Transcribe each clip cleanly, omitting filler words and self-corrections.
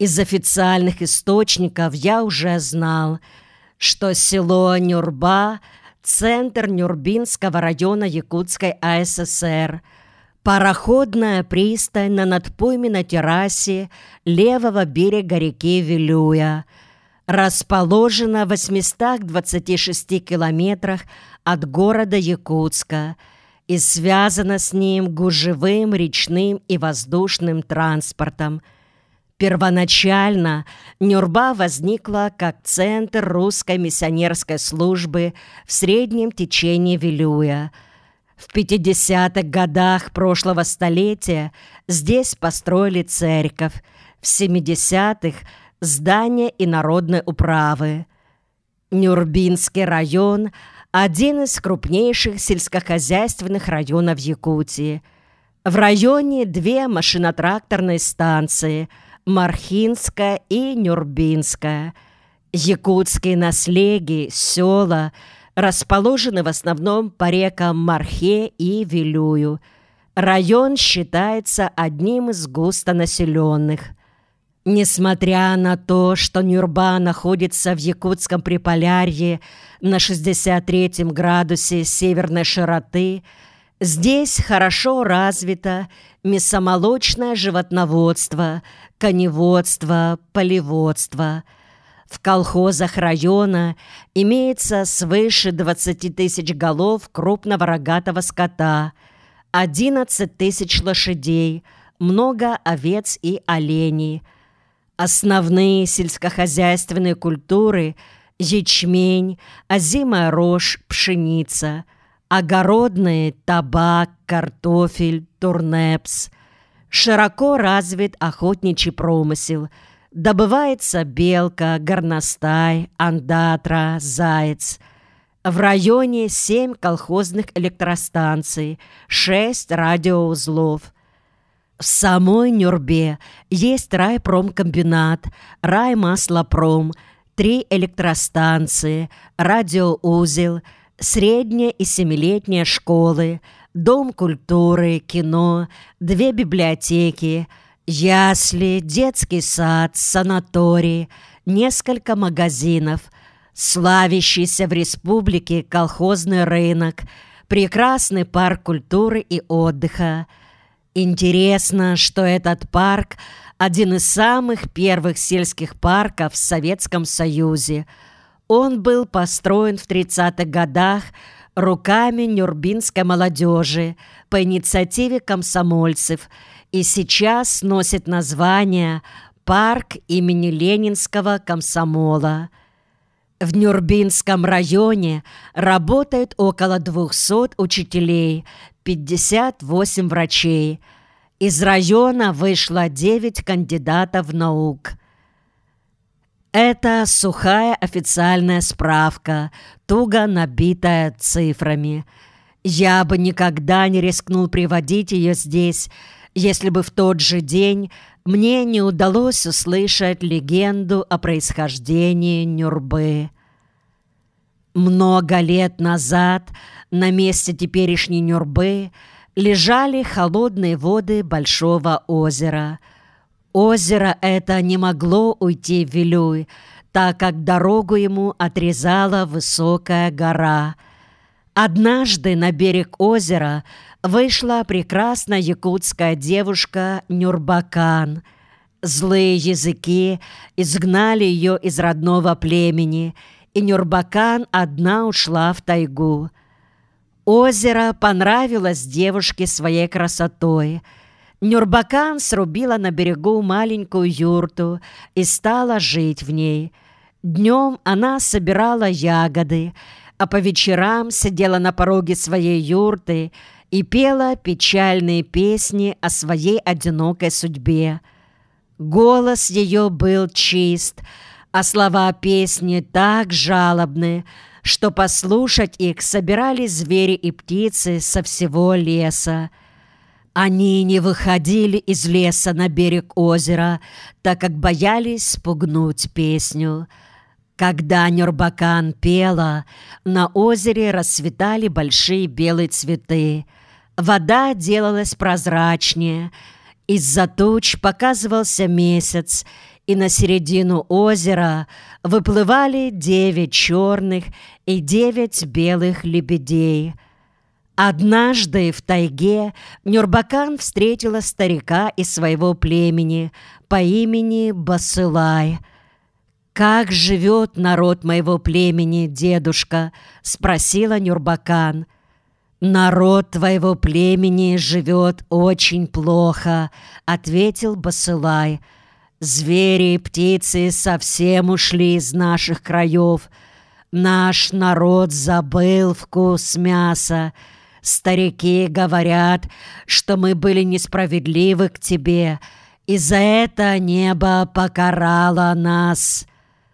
Из официальных источников я уже знал, что село Нюрба – центр Нюрбинского района Якутской АССР, пароходная пристань на надпойменной террасе левого берега реки Вилюя, расположена в 826 километрах от города Якутска и связана с ним гужевым, речным и воздушным транспортом. Первоначально Нюрба возникла как центр русской миссионерской службы в среднем течении Вилюя. В 50-х годах прошлого столетия здесь построили церковь, в 70-х – здание инородной управы. Нюрбинский район – один из крупнейших сельскохозяйственных районов Якутии. В районе 2 машинотракторные станции – Мархинская и Нюрбинская. Якутские наследия, села расположены в основном по рекам Мархе и Вилюю. Район считается одним из густонаселенных. Несмотря на то, что Нюрба находится в Якутском Приполярье на 63 градусе северной широты, здесь хорошо развито мясомолочное животноводство, коневодство, полеводство. В колхозах района имеется свыше 20 тысяч голов крупного рогатого скота, 11 тысяч лошадей, много овец и оленей. Основные сельскохозяйственные культуры – ячмень, озимая рожь, пшеница, огородные – табак, картофель, турнепс. Широко развит охотничий промысел. Добывается белка, горностай, ондатра, заяц. В районе 7 колхозных электростанций, 6 радиоузлов. В самой Нюрбе есть райпромкомбинат, раймаслопром, 3 электростанции, радиоузел, средняя и 7-летняя школы, дом культуры, кино, 2 библиотеки, ясли, детский сад, санаторий, несколько магазинов, славящийся в республике колхозный рынок, прекрасный парк культуры и отдыха. Интересно, что этот парк – один из самых первых сельских парков в Советском Союзе. Он был построен в 30-х годах руками нюрбинской молодежи по инициативе комсомольцев и сейчас носит название «Парк имени Ленинского комсомола». В Нюрбинском районе работает около 200 учителей, 58 врачей. Из района вышло 9 кандидатов наук. Это сухая официальная справка, туго набитая цифрами. Я бы никогда не рискнул приводить ее здесь, если бы в тот же день мне не удалось услышать легенду о происхождении Нюрбы. Много лет назад на месте теперешней Нюрбы лежали холодные воды Большого озера. Озеро это не могло уйти в Вилюй, так как дорогу ему отрезала высокая гора. Однажды на берег озера вышла прекрасная якутская девушка Нюрбакан. Злые языки изгнали ее из родного племени, и Нюрбакан одна ушла в тайгу. Озеро понравилось девушке своей красотой. Нюрбакан срубила на берегу маленькую юрту и стала жить в ней. Днем она собирала ягоды, а по вечерам сидела на пороге своей юрты и пела печальные песни о своей одинокой судьбе. Голос ее был чист, а слова песни так жалобны, что послушать их собирались звери и птицы со всего леса. Они не выходили из леса на берег озера, так как боялись спугнуть песню. Когда Нюрбакан пела, на озере расцветали большие белые цветы. Вода делалась прозрачнее. Из-за туч показывался месяц, и на середину озера выплывали 9 черных и 9 белых лебедей. Однажды в тайге Нюрбакан встретила старика из своего племени по имени Басылай. «Как живет народ моего племени, дедушка?» — спросила Нюрбакан. «Народ твоего племени живет очень плохо», — ответил Басылай. «Звери и птицы совсем ушли из наших краев. Наш народ забыл вкус мяса. Старики говорят, что мы были несправедливы к тебе, и за это небо покарало нас».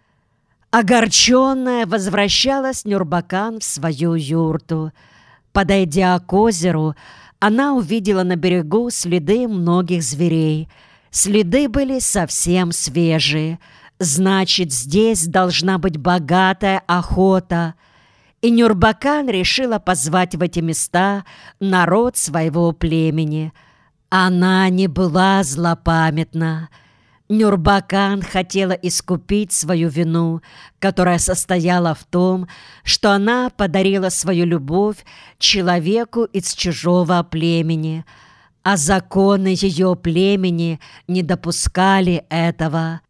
Огорченная возвращалась Нюрбакан в свою юрту. Подойдя к озеру, она увидела на берегу следы многих зверей. Следы были совсем свежие. Значит, здесь должна быть богатая охота. И Нюрбакан решила позвать в эти места народ своего племени. Она не была злопамятна. Нюрбакан хотела искупить свою вину, которая состояла в том, что она подарила свою любовь человеку из чужого племени, а законы ее племени не допускали этого.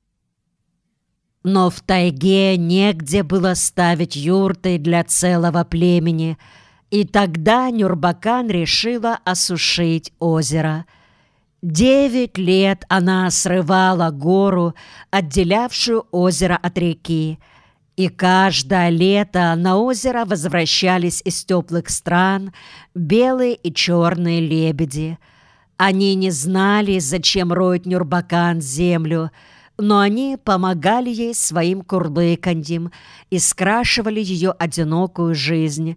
Но в тайге негде было ставить юрты для целого племени, и тогда Нюрбакан решила осушить озеро. 9 лет она срывала гору, отделявшую озеро от реки, и каждое лето на озеро возвращались из теплых стран белые и черные лебеди. Они не знали, зачем роет Нюрбакан землю, но они помогали ей своим курлыканьем и скрашивали ее одинокую жизнь.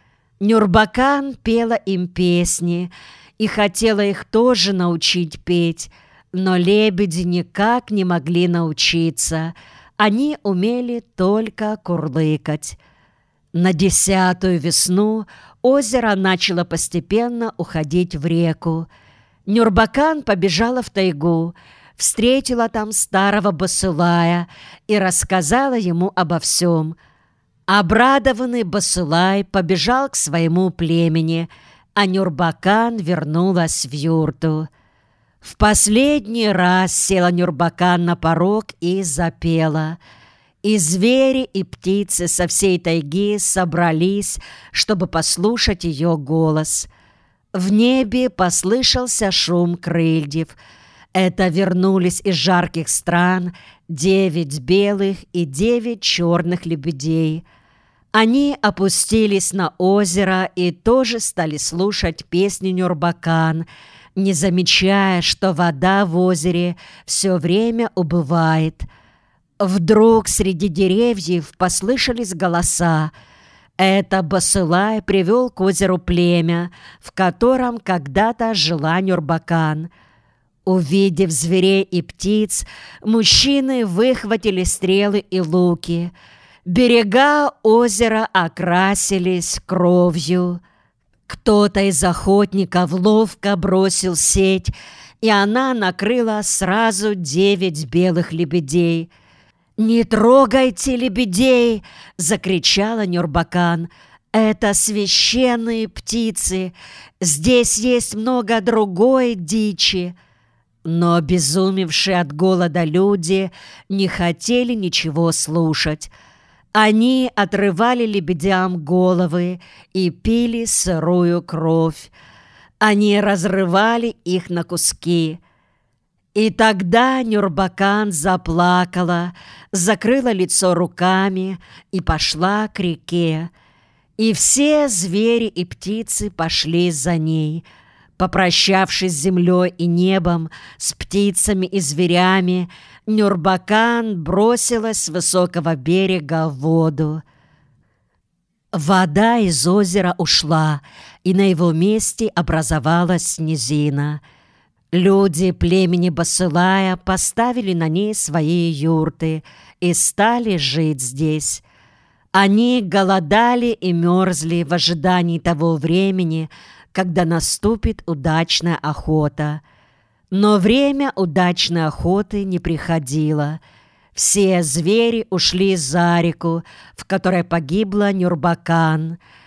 Нюрбакан пела им песни и хотела их тоже научить петь, но лебеди никак не могли научиться. Они умели только курлыкать. На 10-ю весну озеро начало постепенно уходить в реку. Нюрбакан побежала в тайгу, встретила там старого Басылая и рассказала ему обо всем. Обрадованный Басылай побежал к своему племени, а Нюрбакан вернулась в юрту. В последний раз села Нюрбакан на порог и запела. И звери, и птицы со всей тайги собрались, чтобы послушать ее голос. В небе послышался шум крыльев. Это вернулись из жарких стран 9 белых и 9 черных лебедей. Они опустились на озеро и тоже стали слушать песню Нюрбакан, не замечая, что вода в озере все время убывает. Вдруг среди деревьев послышались голоса. Это Басылай привел к озеру племя, в котором когда-то жила Нюрбакан. Увидев зверей и птиц, мужчины выхватили стрелы и луки. Берега озера окрасились кровью. Кто-то из охотников ловко бросил сеть, и она накрыла сразу 9 белых лебедей. «Не трогайте лебедей!» — закричала Нюрбакан. «Это священные птицы. Здесь есть много другой дичи». Но обезумевшие от голода люди не хотели ничего слушать. Они отрывали лебедям головы и пили сырую кровь. Они разрывали их на куски. И тогда Нюрбакан заплакала, закрыла лицо руками и пошла к реке. И все звери и птицы пошли за ней. Попрощавшись с землей и небом, с птицами и зверями, Нюрбакан бросилась с высокого берега в воду. Вода из озера ушла, и на его месте образовалась низина. Люди племени Басылая поставили на ней свои юрты и стали жить здесь. Они голодали и мерзли в ожидании того времени, когда наступит удачная охота. Но время удачной охоты не приходило. Все звери ушли за реку, в которой погибла Нюрбакан.